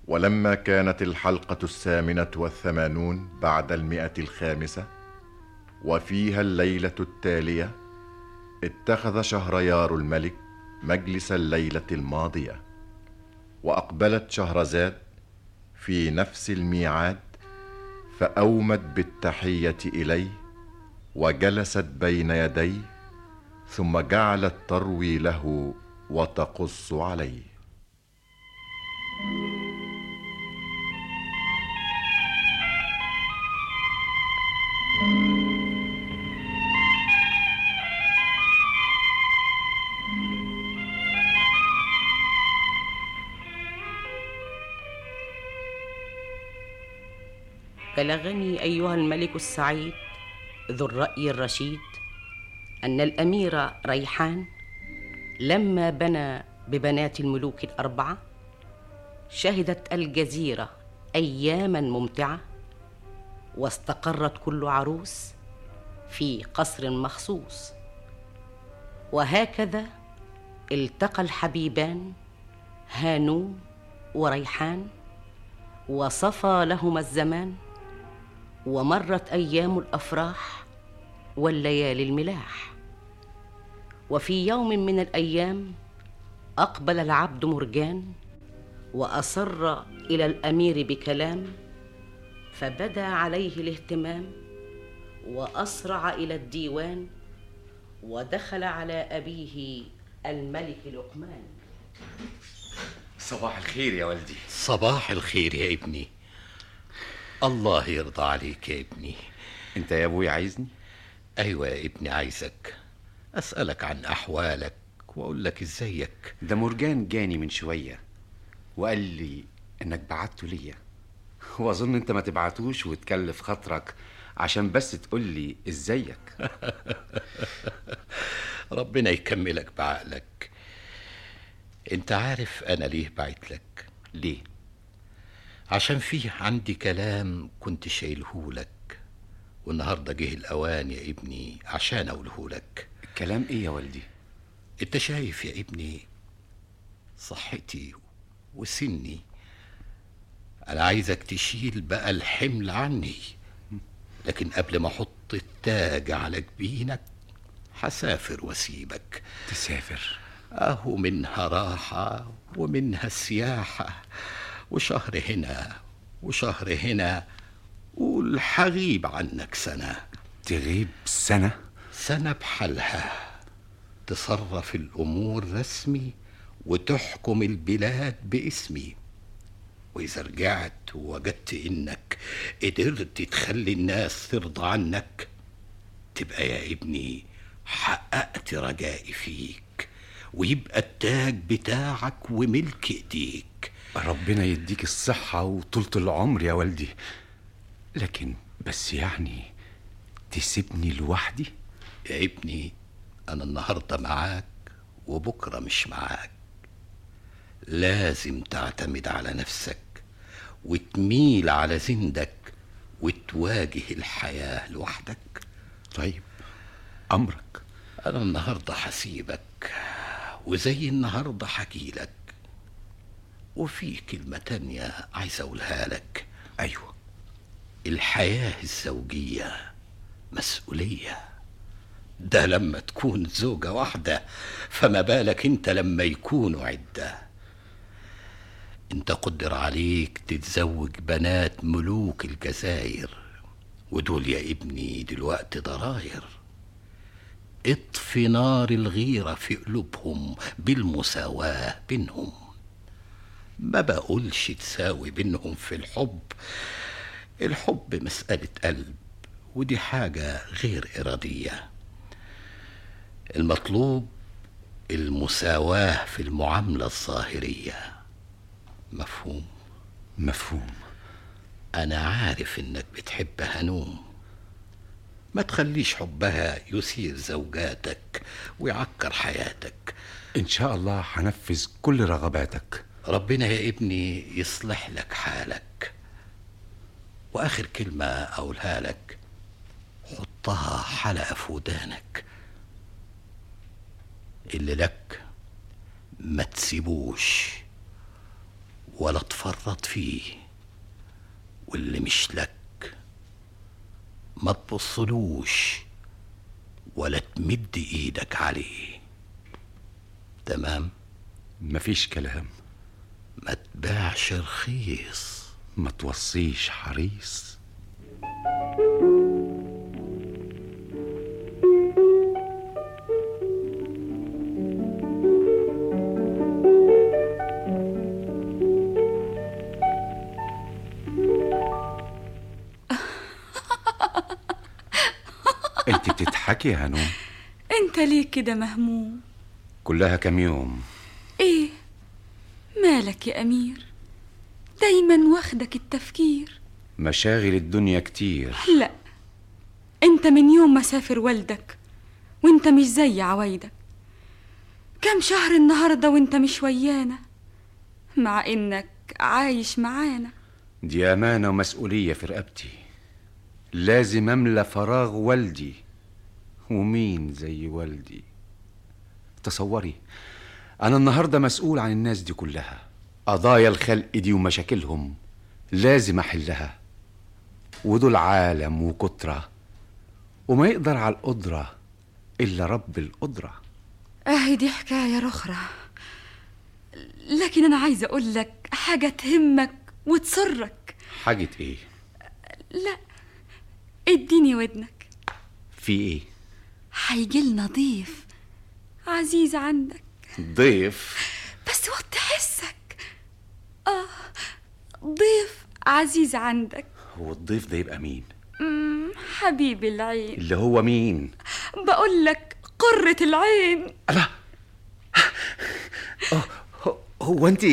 ولما كانت الحلقة 88 بعد 105 وفيها الليلة التالية، اتخذ شهريار الملك مجلس الليلة الماضية، وأقبلت شهرزاد في نفس الميعاد، فأومت بالتحية إليه وجلست بين يديه، ثم جعلت تروي له وتقص عليه. بلغني أيها الملك السعيد ذو الرأي الرشيد أن الأمير ريحان لما بنى ببنات الملوك الأربعة شهدت الجزيرة أياما ممتعة، واستقرت كل عروس في قصر مخصوص، وهكذا التقى الحبيبان هانوم وريحان، وصفى لهما الزمان، ومرت أيام الأفراح والليالي الملاح. وفي يوم من الأيام أقبل العبد مرجان، وأصر إلى الأمير بكلام، فبدا عليه الاهتمام، وأسرع إلى الديوان، ودخل على أبيه الملك لقمان. صباح الخير يا والدي. صباح الخير يا ابني. الله يرضى عليك يا ابني. انت يا ابوي عايزني؟ ايوه يا ابني، عايزك اسألك عن احوالك واقول لك ازيك. ده مرجان جاني من شوية وقال لي انك بعته ليا، واظن انت ما تبعتوش وتكلف خاطرك عشان بس تقول لي ازيك. ربنا يكملك بعقلك. انت عارف انا ليه بعت لك؟ ليه؟ عشان فيه عندي كلام كنت شايلهولك، والنهارده جه الاوان يا ابني عشان اقولهولك. الكلام ايه يا والدي؟ انت شايف يا ابني صحتي وسني، انا عايزك تشيل بقى الحمل عني، لكن قبل ما احط التاج على جبينك هسافر واسيبك. تسافر؟ اهو منها راحة ومنها سياحة، وشهر هنا وشهر هنا، قول هغيب عنك سنة. تغيب سنة؟ سنة بحالها، تصرف الأمور رسمي وتحكم البلاد باسمي، وإذا رجعت ووجدت إنك قدرت تخلي الناس ترضى عنك، تبقى يا ابني حققت رجائي فيك، ويبقى التاج بتاعك وملك ايديك. ربنا يديك الصحة وطولة العمر يا والدي، لكن بس يعني تسيبني لوحدي؟ يا ابني أنا النهاردة معاك وبكرة مش معاك، لازم تعتمد على نفسك وتميل على زندك وتواجه الحياة لوحدك. طيب أمرك. أنا النهاردة هسيبك، وزي النهاردة حكيلك، وفي كلمة تانية عايز أقولها لك. أيوة. الحياة الزوجية مسؤولية، ده لما تكون زوجة واحدة، فما بالك انت لما يكونوا عدة. انت قدر عليك تتزوج بنات ملوك الجزائر، ودول يا ابني دلوقتي ضراير. اطفي نار الغيرة في قلوبهم بالمساواة بينهم، ما بقولش تساوي بينهم في الحب، الحب مسألة قلب، ودي حاجة غير إرادية. المطلوب المساواة في المعاملة الظاهرية. مفهوم؟ مفهوم. أنا عارف إنك بتحب هنوم، ما تخليش حبها يثير زوجاتك ويعكر حياتك. إن شاء الله هنفذ كل رغباتك. ربنا يا ابني يصلح لك حالك. وآخر كلمة أقولها لك، حطها حلقة في ودانك، اللي لك ما تسيبوش، ولا تفرط فيه، واللي مش لك ما تبصلوش ولا تمد ايدك عليه. تمام؟ مفيش كلام. ما تباعش رخيص، ما توصيش حريص. انت بتضحكي يا هنوم؟ انت ليه كده مهموم؟ كلها كام يوم. ايه مالك يا امير؟ دايما واخدك التفكير. مشاغل الدنيا كتير. لا، انت من يوم ما سافر والدك وانت مش زي عوايدك. كم شهر النهارده وانت مش ويانا، مع انك عايش معانا. دي امانة ومسؤولية في رقبتي، لازم املى فراغ والدي، ومين زي والدي؟ تصوري انا النهارده مسؤول عن الناس دي كلها، قضايا الخلق دي ومشاكلهم لازم احلها، ودول عالم وكترة، وما يقدر على القدرة الا رب القدرة. دي حكاية أخرى، لكن أنا عايزة أقول لك حاجة تهمك وتسرك. حاجة ايه؟ لا، اديني ودنك. في ايه؟ هيجيلنا ضيف عزيز عندك. ضيف؟ بس وطي حسك. ضيف عزيز عندك. هو الضيف ده يبقى مين؟ حبيب العين. اللي هو مين؟ بقول لك قرة العين. الله، هو انت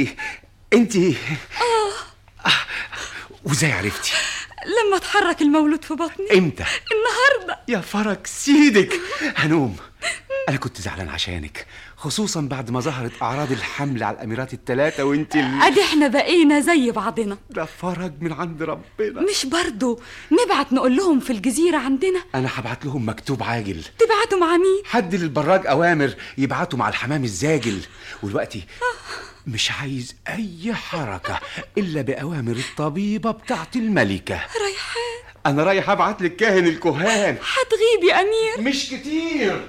وازاي عرفتي؟ لما اتحرك المولود في بطني. امتى؟ النهارده. يا فرج سيدك هنوم، انا كنت زعلان عشانك، خصوصا بعد ما ظهرت اعراض الحمل على الاميرات الثلاثه وانت ادي احنا بقينا زي بعضنا. ده فرج من عند ربنا. مش برضو نبعت نقول لهم في الجزيره عندنا؟ انا هبعت لهم مكتوب عاجل. تبعتوا مع مين؟ حد للبراج اوامر يبعتوا مع الحمام الزاجل، ودلوقتي مش عايز اي حركه الا باوامر الطبيبه بتاعت الملكه ريحان. انا رايح ابعت لك كاهن الكهان. هتغيب يا امير؟ مش كتير.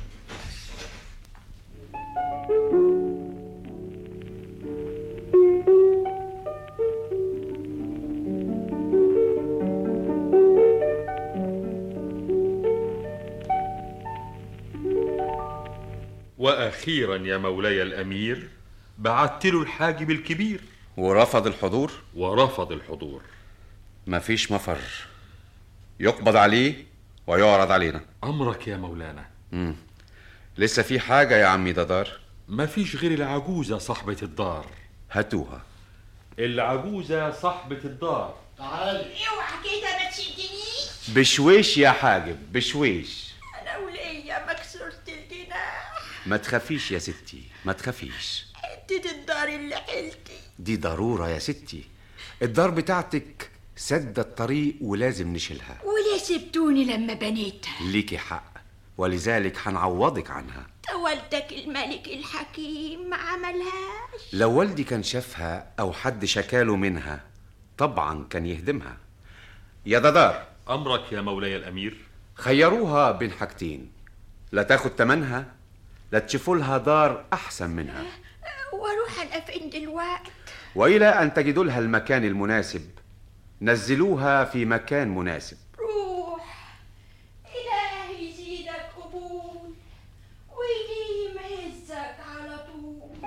وأخيرا يا مولاي الأمير بعت له الحاجب الكبير ورفض الحضور. ورفض الحضور. مفيش مفر، يقبض عليه ويعرض علينا. أمرك يا مولانا. لسه في حاجة يا عمي ددار؟ مفيش غير العجوزة صاحبة الدار. هاتوها. العجوزة صاحبة الدار. تعالي. اوعى كده ما تشدنيش. بشويش يا حاجب، بشويش. انا وليا مكسورة الجناح. ما تخافيش يا ستي، ما تخافيش. حتة الدار اللي حلتي دي ضرورة يا ستي، الدار بتاعتك سد الطريق ولازم نشيلها. وليه سبتوني لما بنيتها؟ ليكي حق، ولذلك هنعوضك عنها. والدك الملك الحكيم ما عملهاش. لو والدي كان شافها او حد شكاله منها طبعا كان يهدمها. يا ددار. أمرك يا مولاي الأمير. خيروها بين حاجتين، لا تاخد تمنها لا تشوفوا لها دار احسن منها. واروح انا فين دلوقتي؟ والى ان تجدوا لها المكان المناسب نزلوها في مكان مناسب. روح، إلهي يزيدك قبول ويديم عزك على طول.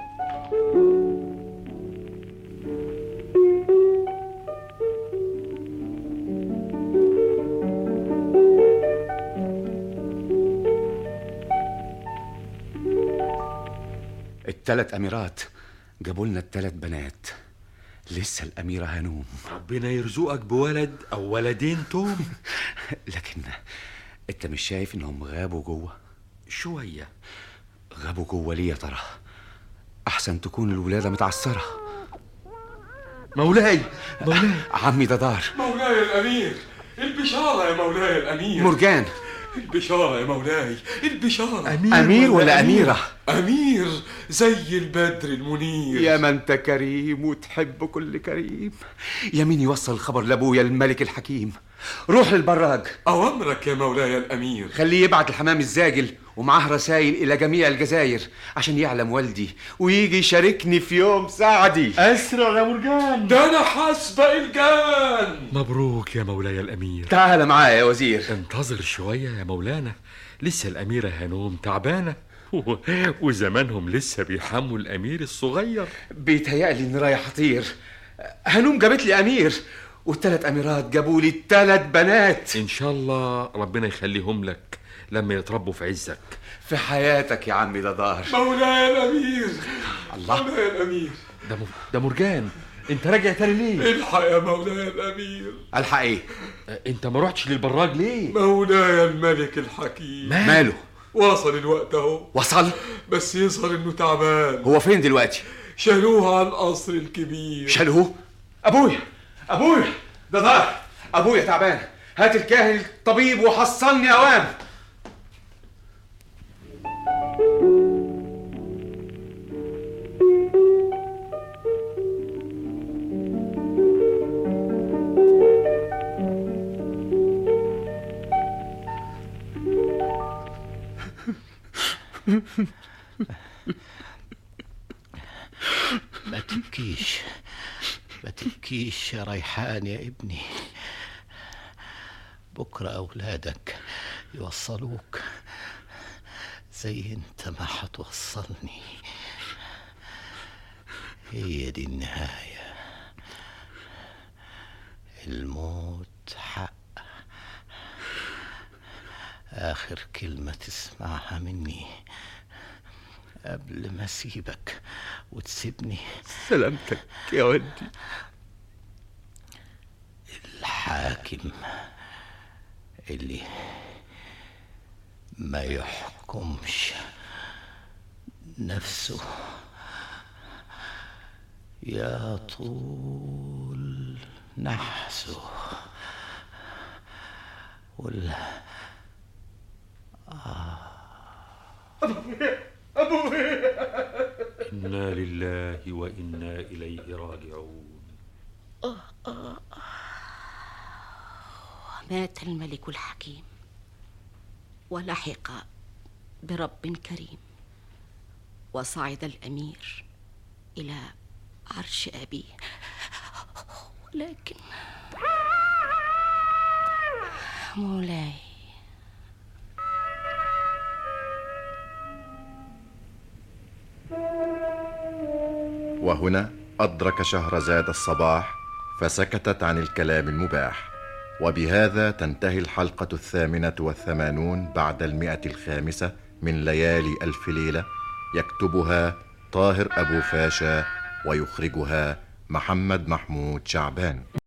الثلاث أميرات جابوا لنا الثلاث بنات، لسه الأميرة هنوم. ربنا يرزقك بولد أو ولدين توم. لكن أنت مش شايف إنهم غابوا جوه؟ شوية. غابوا جوه ليه يا ترى؟ أحسن تكون الولادة متعثرة. مولاي عمي ددار. مولاي الأمير، البشارة يا مولاي الأمير. مرجان البشارة يا مولاي، البشارة. أمير ولا أميرة؟ أمير زي البدر المنير. يا ما أنت كريم وتحب كل كريم. يا مين يوصل الخبر لأبويا الملك الحكيم. روح للبراج. أوامرك يا مولاي الأمير. خليه يبعت الحمام الزاجل ومعاه رسائل إلى جميع الجزائر عشان يعلم والدي ويجي يشاركني في يوم سعدي. أسرع يا مرجان، ده أنا حسب الجان. مبروك يا مولاي الأمير. تعال معايا يا وزير. انتظر شوية يا مولانا، لسه الأميرة هانوم تعبانة وزمانهم لسه بيحموا الأمير الصغير. بيتهيألي إني رايح أطير. هانوم جابت لي أمير والثلاث أميرات جابوا لي 3 بنات. إن شاء الله ربنا يخليهم لك لما يتربوا في عزك. في حياتك يا عمي ده ظهر. مولاي الأمير. الله، مولاي الأمير. ده مرجان، انت راجع تاني ليه؟ الحق يا مولاي الأمير. الحق ايه؟ انت ما رحتش للبراج ليه؟ مولاي الملك الحكيم. ماله؟ وصل الوقت اهو. وصل؟ بس يظهر انه تعبان. هو فين دلوقتي؟ شالوه على القصر الكبير. شالوه؟ ابويا ده ظهر. ابويا تعبان، هات الكاهن الطبيب وحصلني اوام. ما تبكيش يا ريحان يا ابني. بكرة أولادك يوصلوك زي انت ما هتوصلني. هي دي النهاية، الموت حق. آخر كلمة تسمعها مني قبل ما أسيبك وتسيبني. سلامتك يا ودي. الحاكم اللي ما يحكمش نفسه يا طول نحسه إنا لله وإنا إليه راجعون. مات الملك الحكيم ولحق برب كريم، وصعد الأمير إلى عرش أبيه. ولكن مولاي، وهنا أدرك شهرزاد الصباح فسكتت عن الكلام المباح. وبهذا تنتهي الحلقة 88 بعد 105 من ليالي ألف ليلة. يكتبها طاهر أبو فاشا ويخرجها محمد محمود شعبان.